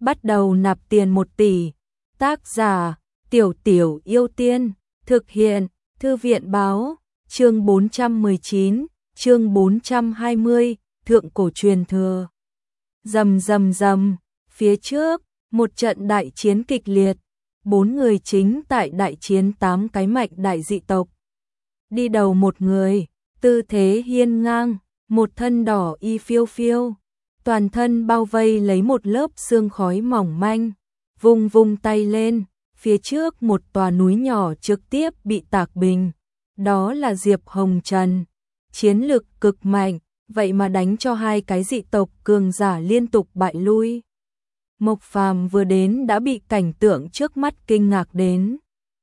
bắt đầu nạp tiền 1 tỷ. Tác giả Tiểu Tiểu Yêu Tiên. Thực hiện Thư viện báo. Chương 419, chương 420, thượng cổ truyền thừa. Rầm rầm rầm, phía trước, một trận đại chiến kịch liệt, 4 người chính tại đại chiến 8 cái mạnh đại dị tộc. Đi đầu một người, tư thế hiên ngang, một thân đỏ y phiêu phiêu, toàn thân bao vây lấy một lớp sương khói mỏng manh, vung vung tay lên, phía trước một tòa núi nhỏ trực tiếp bị tạc bình. Đó là Diệp Hồng Trần, chiến lực cực mạnh, vậy mà đánh cho 2 cái dị tộc cường giả liên tục bại lui. Mộc Phàm vừa đến đã bị cảnh tượng trước mắt kinh ngạc đến.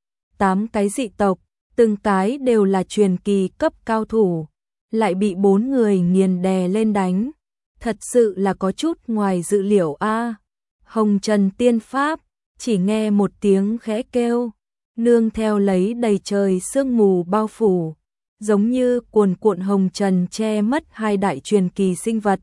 8 cái dị tộc, từng cái đều là truyền kỳ cấp cao thủ, lại bị 4 người nghiền đè lên đánh. Thật sự là có chút ngoài dự liệu a. Hồng Trần tiên pháp, chỉ nghe một tiếng khẽ kêu, nương theo lấy đầy trời sương mù bao phủ, giống như cuồn cuộn hồng trần che mất 2 đại truyền kỳ sinh vật.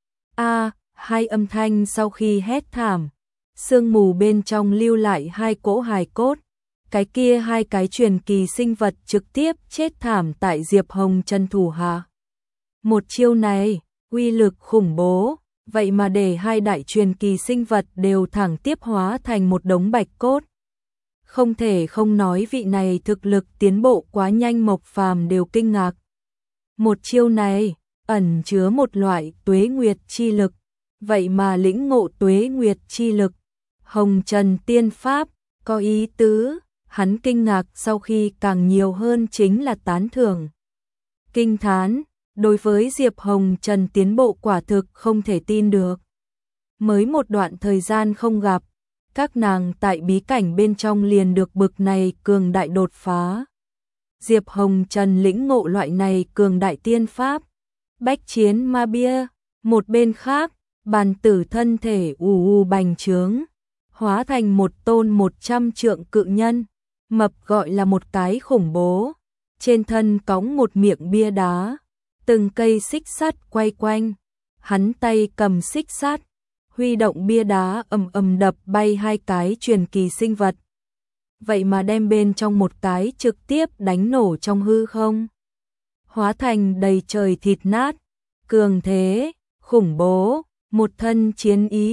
A, 2 âm thanh sau khi hét thảm, sương mù bên trong lưu lại 2 cỗ hài cốt. Cái kia 2 cái truyền kỳ sinh vật trực tiếp chết thảm tại Diệp Hồng Trần thủ hạ. Một chiêu này, uy lực khủng bố, vậy mà để 2 đại truyền kỳ sinh vật đều thẳng tiếp hóa thành một đống bạch cốt. Không thể không nói vị này thực lực tiến bộ quá nhanh, Mộc Phàm đều kinh ngạc. Một chiêu này, ẩn chứa một loại tuế nguyệt chi lực, vậy mà lĩnh ngộ tuế nguyệt chi lực. Hồng Trần tiên pháp, có ý tứ, hắn kinh ngạc sau khi càng nhiều hơn chính là tán thưởng. Kinh thán, đối với Diệp Hồng Trần tiến bộ quả thực không thể tin được. Mới một đoạn thời gian không gặp, các nàng tại bí cảnh bên trong liền được bực này cường đại đột phá. Diệp Hồng Trần lĩnh ngộ loại này cường đại tiên pháp, bách chiến ma bia. Một bên khác, bàn tử thân thể ù bành trướng, hóa thành một tôn 100 trượng cự nhân, mập gọi là một cái khủng bố, trên thân cõng một miệng bia đá, từng cây xích sắt quay quanh, hắn tay cầm xích sắt, huy động bia đá ầm ầm đập bay 2 cái truyền kỳ sinh vật. Vậy mà đem bên trong một cái trực tiếp đánh nổ trong hư không, hóa thành đầy trời thịt nát. Cường thế, khủng bố, một thân chiến ý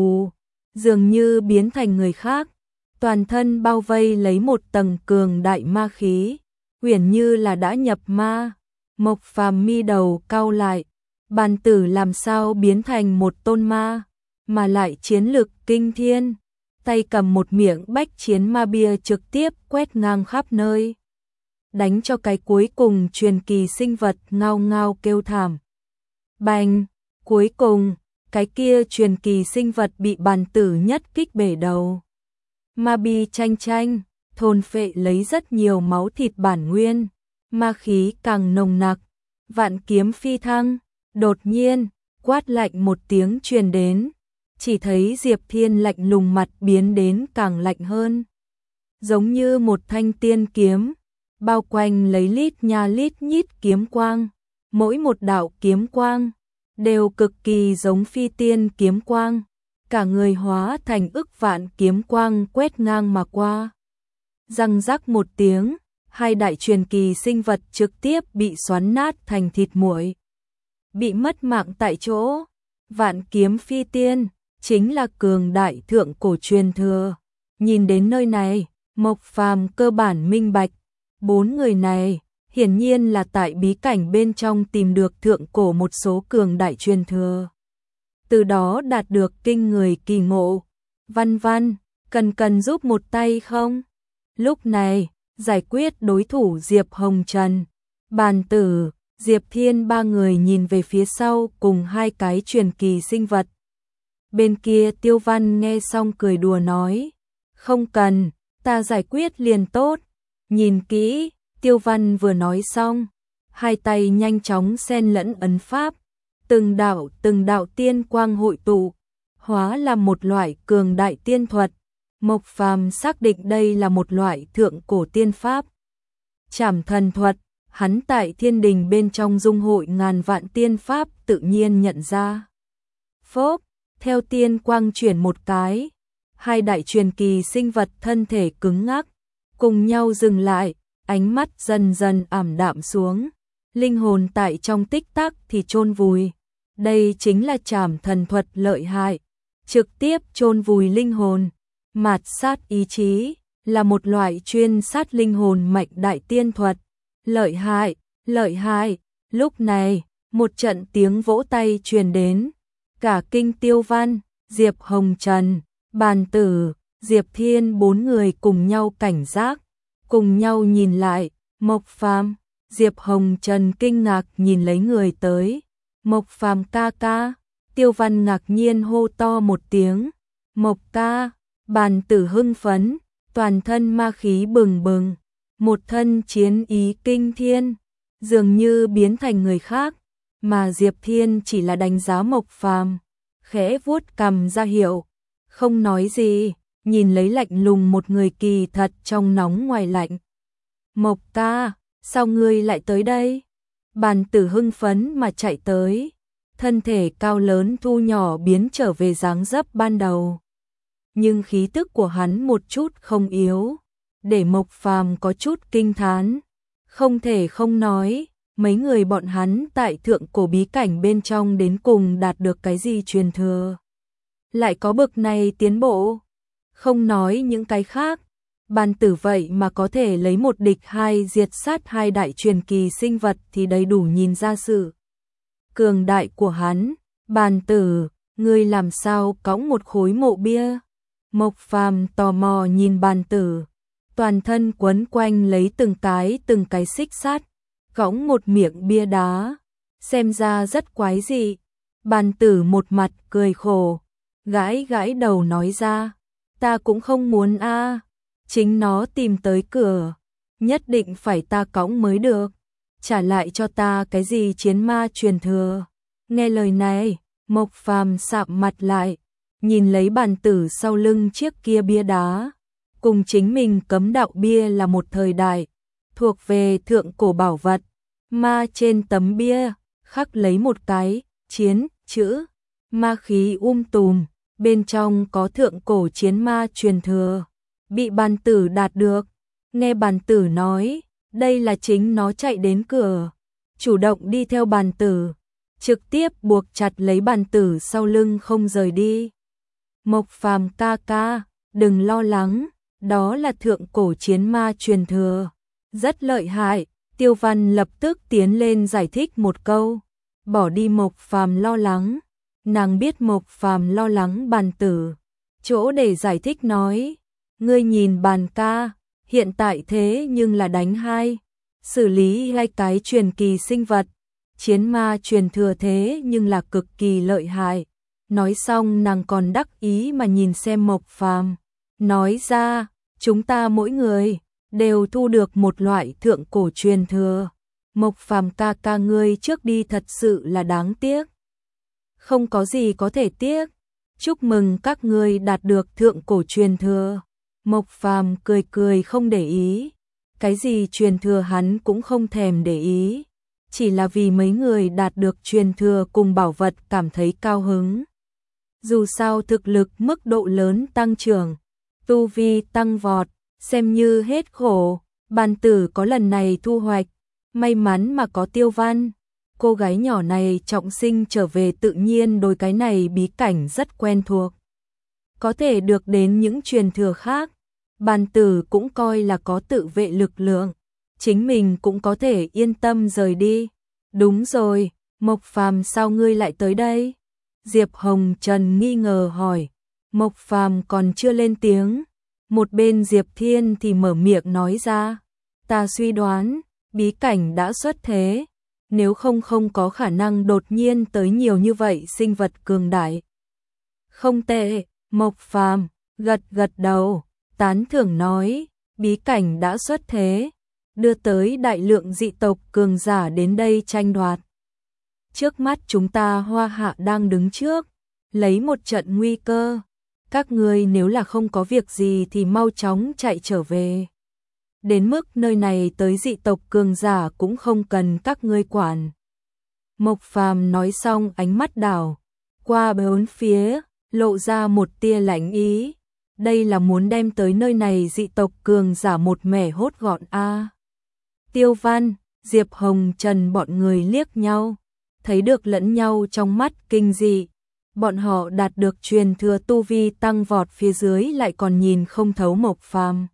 dường như biến thành người khác, toàn thân bao vây lấy một tầng cường đại ma khí, uyển như là đã nhập ma. Mộc Phàm mi đầu cau lại, bàn tử làm sao biến thành một tôn ma, mà lại chiến lực kinh thiên, tay cầm một miệng bách chiến ma bia trực tiếp quét ngang khắp nơi, đánh cho cái cuối cùng truyền kỳ sinh vật ngao ngao kêu thảm. Bành, cuối cùng, cái kia truyền kỳ sinh vật bị bàn tử nhất kích bể đầu. Ma bi chanh chanh, thôn phệ lấy rất nhiều máu thịt bản nguyên, ma khí càng nồng nặc. Vạn kiếm phi thăng, đột nhiên, quát lạnh một tiếng truyền đến, chỉ thấy Diệp Thiên lạnh lùng mặt biến đến càng lạnh hơn. Giống như một thanh tiên kiếm, bao quanh lấy lít nha lít nhít kiếm quang, mỗi một đạo kiếm quang đều cực kỳ giống phi tiên kiếm quang, cả người hóa thành ức vạn kiếm quang quét ngang mà qua. Răng rắc một tiếng, 2 đại truyền kỳ sinh vật trực tiếp bị xoắn nát thành thịt muội, bị mất mạng tại chỗ. Vạn kiếm phi tiên chính là cường đại thượng cổ truyền thừa. Nhìn đến nơi này, Mộc Phàm cơ bản minh bạch, 4 người này hiển nhiên là tại bí cảnh bên trong tìm được thượng cổ một số cường đại truyền thừa, từ đó đạt được kinh người kỳ ngộ. Văn Văn, cần giúp một tay không? Lúc này, giải quyết đối thủ Diệp Hồng Trần, bàn tử, Diệp Thiên 3 người nhìn về phía sau cùng 2 cái truyền kỳ sinh vật. Bên kia Tiêu Văn nghe xong cười đùa nói, không cần, ta giải quyết liền tốt. Nhìn kỹ, Tiêu Văn vừa nói xong, 2 tay nhanh chóng xen lẫn ấn pháp, từng đạo tiên quang hội tụ, hóa là một loại cường đại tiên thuật. Mộc Phàm xác định đây là một loại thượng cổ tiên pháp. Trảm thần thuật, hắn tại thiên đình bên trong dung hội ngàn vạn tiên pháp tự nhiên nhận ra. Phốp, Theo tiên quang chuyển một cái, hai đại truyền kỳ sinh vật thân thể cứng ngắc, cùng nhau dừng lại, ánh mắt dần dần ảm đạm xuống, linh hồn tại trong tích tắc thì chôn vùi. Đây chính là trảm thần thuật lợi hại, trực tiếp chôn vùi linh hồn. Mạt sát ý chí là một loại chuyên sát linh hồn mạnh đại tiên thuật. Lợi hại, lợi hại. Lúc này, một trận tiếng vỗ tay truyền đến. Cả Kinh Tiêu Văn, Diệp Hồng Trần, Bàn Tử, Diệp Thiên bốn người cùng nhau cảnh giác, cùng nhau nhìn lại. Mộc Phàm, Diệp Hồng Trần kinh ngạc nhìn lấy người tới. Mộc Phàm ca ca. Tiêu Văn ngạc nhiên hô to một tiếng. Mộc ca. Bàn Tử hưng phấn, toàn thân ma khí bừng bừng, một thân chiến ý kinh thiên, dường như biến thành người khác, mà Diệp Thiên chỉ là đánh giá Mộc Phàm, khẽ vuốt cằm ra hiệu, không nói gì, nhìn lấy lạnh lùng một người kỳ thật trong nóng ngoài lạnh. Mộc ca, sao ngươi lại tới đây? Bàn Tử hưng phấn mà chạy tới, thân thể cao lớn thu nhỏ biến trở về dáng dấp ban đầu. Nhưng khí tức của hắn một chút không yếu, để Mộc Phàm có chút kinh thán. Không thể không nói, mấy người bọn hắn tại thượng cổ bí cảnh bên trong đến cùng đạt được cái gì truyền thừa. Lại có bực này tiến bộ. Không nói những cái khác, Bàn Tử vậy mà có thể lấy một địch hai diệt sát hai đại truyền kỳ sinh vật thì đầy đủ nhìn ra sự cường đại của hắn. Bàn Tử, ngươi làm sao cõng một khối mộ bia? Mộc Phàm tò mò nhìn Bàn Tử, toàn thân quấn quanh lấy từng cái xích sắt, cõng một miệng bia đá, xem ra rất quái dị. Bàn Tử một mặt cười khổ, gãi gãi đầu nói ra, ta cũng không muốn a, chính nó tìm tới cửa, nhất định phải ta cõng mới được, trả lại cho ta cái gì chiến ma truyền thừa. Nghe lời này, Mộc Phàm sạm mặt lại, nhìn lấy Bàn Tử sau lưng chiếc kia bia đá, cùng chính mình cấm đạo bia là một thời đại, thuộc về thượng cổ bảo vật, ma trên tấm bia, khắc lấy một cái, chiến, chữ, ma khí tùm, bên trong có thượng cổ chiến ma truyền thừa, bị Bàn Tử đạt được. Nghe Bàn Tử nói, đây là chính nó chạy đến cửa, chủ động đi theo Bàn Tử, trực tiếp buộc chặt lấy Bàn Tử sau lưng không rời đi. Mộc Phàm ca ca, đừng lo lắng, đó là thượng cổ chiến ma truyền thừa, rất lợi hại. Tiêu Văn lập tức tiến lên giải thích một câu, bỏ đi Mộc Phàm lo lắng. Nàng biết Mộc Phàm lo lắng Bàn Tử, chỗ để giải thích nói, ngươi nhìn Bàn ca, hiện tại thế nhưng là đánh hai, xử lý hai cái truyền kỳ sinh vật, chiến ma truyền thừa thế nhưng là cực kỳ lợi hại. Nói xong nàng còn đắc ý mà nhìn xem Mộc Phàm, nói ra, chúng ta mỗi người đều thu được một loại thượng cổ truyền thừa. Mộc Phàm ca ca ngươi trước đi thật sự là đáng tiếc. Không có gì có thể tiếc, chúc mừng các ngươi đạt được thượng cổ truyền thừa. Mộc Phàm cười cười không để ý, cái gì truyền thừa hắn cũng không thèm để ý, chỉ là vì mấy người đạt được truyền thừa cùng bảo vật cảm thấy cao hứng. Dù sao thực lực mức độ lớn tăng trưởng, tu vi tăng vọt, xem như hết khổ. Bàn Tử có lần này thu hoạch, may mắn mà có Tiêu Văn. Cô gái nhỏ này trọng sinh trở về tự nhiên đối cái này bí cảnh rất quen thuộc. Có thể được đến những truyền thừa khác, Bàn Tử cũng coi là có tự vệ lực lượng, chính mình cũng có thể yên tâm rời đi. Đúng rồi, Mộc Phàm sao ngươi lại tới đây? Diệp Hồng Trần nghi ngờ hỏi. Mộc Phàm còn chưa lên tiếng, một bên Diệp Thiên thì mở miệng nói ra, ta suy đoán, bí cảnh đã xuất thế, nếu không có khả năng đột nhiên tới nhiều như vậy sinh vật cường đại. Không tệ, Mộc Phàm gật gật đầu, tán thưởng nói, bí cảnh đã xuất thế, đưa tới đại lượng dị tộc cường giả đến đây tranh đoạt. Trước mắt chúng ta Hoa Hạ đang đứng trước, lấy một trận nguy cơ, các ngươi nếu là không có việc gì thì mau chóng chạy trở về. Đến mức nơi này tới dị tộc cường giả cũng không cần các ngươi quản. Mộc Phàm nói xong ánh mắt đảo qua bốn phía, lộ ra một tia lạnh ý. Đây là muốn đem tới nơi này dị tộc cường giả một mẻ hốt gọn a. Tiêu Văn, Diệp Hồng Trần bọn người liếc nhau, thấy được lẫn nhau trong mắt kinh dị. Bọn họ đạt được truyền thừa tu vi tăng vọt phía dưới lại còn nhìn không thấu Mộc Phàm.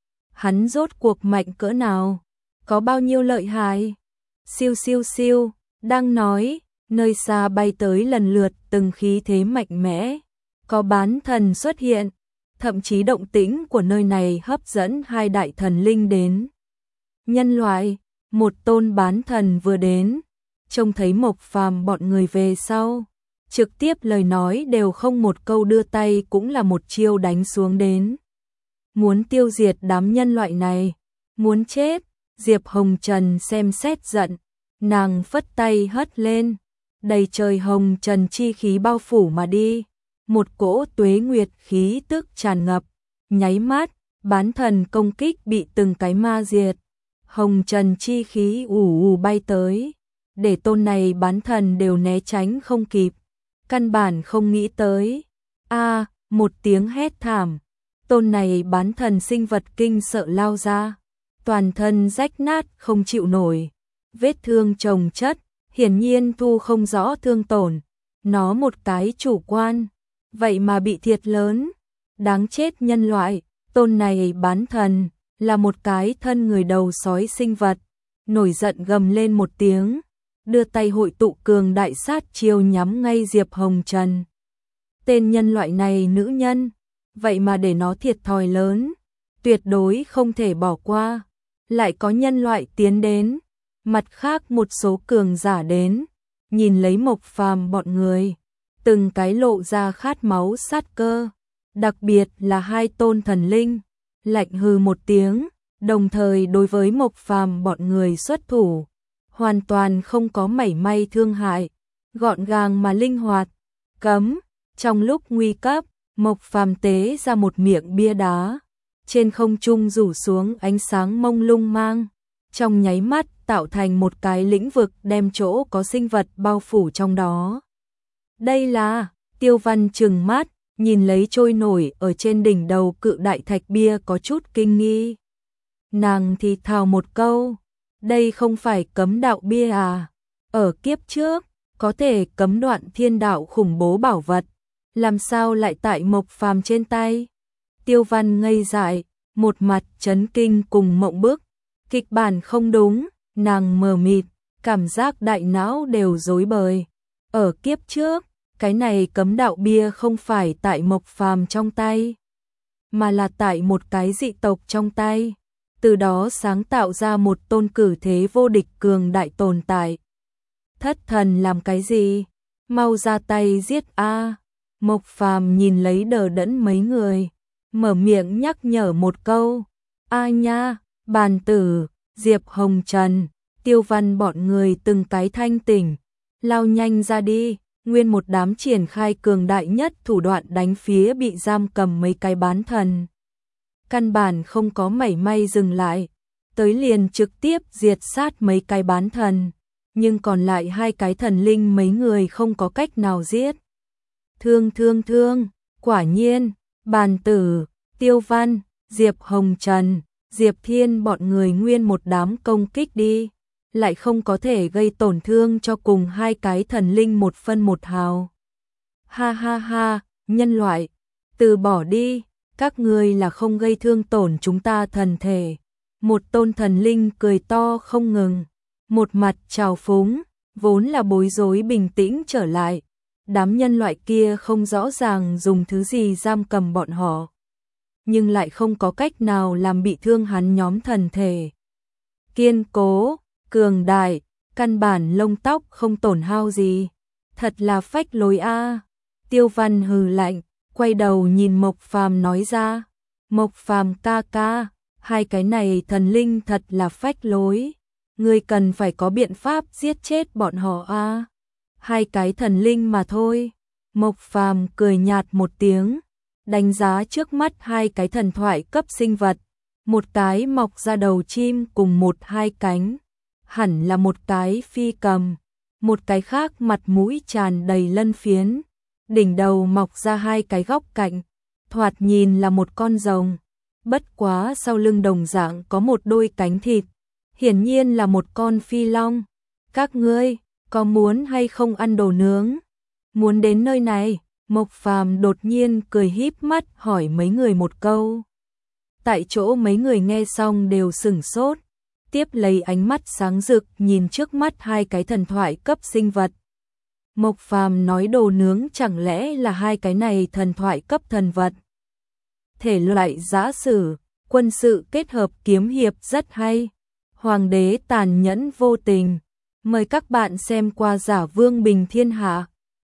Hắn rốt cuộc mạnh cỡ nào? Có bao nhiêu lợi hại? Siêu siêu siêu, đang nói, nơi xa bay tới lần lượt từng khí thế mạnh mẽ. Có bán thần xuất hiện, thậm chí động tĩnh của nơi này hấp dẫn hai đại thần linh đến. Nhân loại, một tôn bán thần vừa đến, trông thấy Mộc Phàm bọn người về sau, trực tiếp lời nói đều không một câu đưa tay cũng là một chiêu đánh xuống đến. Muốn tiêu diệt đám nhân loại này, muốn chết. Diệp Hồng Trần xem xét giận, nàng phất tay hất lên, đầy trời hồng trần chi khí bao phủ mà đi, một cỗ tuế nguyệt khí tức tràn ngập, nháy mắt, bán thần công kích bị từng cái ma diệt, hồng trần chi khí ù ù bay tới, để tôn này bán thần đều né tránh không kịp, căn bản không nghĩ tới. A, một tiếng hét thảm, tôn này bán thần sinh vật kinh sợ lao ra. Toàn thân rách nát không chịu nổi, vết thương chồng chất, hiển nhiên thu không rõ thương tổn, nó một cái chủ quan, vậy mà bị thiệt lớn, đáng chết nhân loại, tôn này bán thần, là một cái thân người đầu sói sinh vật, nổi giận gầm lên một tiếng, đưa tay hội tụ cường đại sát chiêu nhắm ngay Diệp Hồng Trần. Tên nhân loại này nữ nhân, vậy mà để nó thiệt thòi lớn, tuyệt đối không thể bỏ qua. Lại có nhân loại tiến đến, mặt khác một số cường giả đến, nhìn lấy Mộc Phàm bọn người, từng cái lộ ra khát máu sát cơ, đặc biệt là hai tôn thần linh, lạnh hừ một tiếng, đồng thời đối với Mộc Phàm bọn người xuất thủ, hoàn toàn không có mảy may thương hại, gọn gàng mà linh hoạt. Cấm, trong lúc nguy cấp, Mộc Phàm tế ra một miệng bia đá. Trên không trung rủ xuống ánh sáng mông lung mang, trong nháy mắt tạo thành một cái lĩnh vực đem chỗ có sinh vật bao phủ trong đó. Đây là, Tiêu Văn trừng mắt, nhìn lấy trôi nổi ở trên đỉnh đầu cự đại thạch bia có chút kinh nghi. Nàng thì thào một câu, đây không phải cấm đạo bia à, ở kiếp trước, có thể cấm đoạn thiên đạo khủng bố bảo vật, làm sao lại tại Mộc Phàm trên tay? Tiêu Văn ngây dại, một mặt chấn kinh cùng mộng bức, kịch bản không đúng, nàng mờ mịt, cảm giác đại não đều rối bời. Ở kiếp trước, cái này cấm đạo bia không phải tại Mộc Phàm trong tay, mà là tại một cái dị tộc trong tay, từ đó sáng tạo ra một tôn cử thế vô địch cường đại tồn tại. Thất thần làm cái gì? Mau ra tay giết a! Mộc Phàm nhìn lấy đờ đẫn mấy người, mở miệng nhắc nhở một câu. A nha, bàn tử, Diệp Hồng Trần, Tiêu Văn bọn người từng cái thanh tỉnh, lao nhanh ra đi, nguyên một đám triển khai cường đại nhất thủ đoạn đánh phía bị giam cầm mấy cái bán thần. Căn bản không có mảy may dừng lại, tới liền trực tiếp diệt sát mấy cái bán thần, nhưng còn lại hai cái thần linh mấy người không có cách nào giết. Thương, quả nhiên, bàn tử, Tiêu Văn, Diệp Hồng Trần, Diệp Thiên bọn người nguyên một đám công kích đi, lại không có thể gây tổn thương cho cùng hai cái thần linh một phân một hào. Ha ha ha, nhân loại, từ bỏ đi, các ngươi là không gây thương tổn chúng ta thần thể. Một tôn thần linh cười to không ngừng, một mặt trào phúng, vốn là bối rối bình tĩnh trở lại. Đám nhân loại kia không rõ ràng dùng thứ gì giam cầm bọn họ, nhưng lại không có cách nào làm bị thương hắn nhóm thần thể. Kiên cố, cường đại, căn bản lông tóc không tổn hao gì, thật là phách lối a. Tiêu Văn hừ lạnh, quay đầu nhìn Mộc Phàm nói ra, Mộc Phàm ca ca, hai cái này thần linh thật là phách lối, ngươi cần phải có biện pháp giết chết bọn họ a. Hai cái thần linh mà thôi. Mộc Phàm cười nhạt một tiếng, đánh giá trước mắt hai cái thần thoại cấp sinh vật, một cái mọc ra đầu chim cùng một hai cánh, hẳn là một cái phi cầm, một cái khác mặt mũi tràn đầy lân phiến, đỉnh đầu mọc ra hai cái góc cạnh, thoạt nhìn là một con rồng. Bất quá sau lưng đồng dạng có một đôi cánh thịt, hiển nhiên là một con phi long. Các ngươi, có muốn hay không ăn đồ nướng? Muốn đến nơi này? Mộc Phàm đột nhiên cười híp mắt hỏi mấy người một câu. Tại chỗ mấy người nghe xong đều sửng sốt, tiếp lấy ánh mắt sáng rực nhìn trước mắt hai cái thần thoại cấp sinh vật. Mộc Phàm nói đồ nướng chẳng lẽ là hai cái này thần thoại cấp thần vật? Thể loại giã sử, quân sự kết hợp kiếm hiệp rất hay. Hoàng đế tàn nhẫn vô tình. Mời các bạn xem qua Giả Vương Bình Thiên Hạ.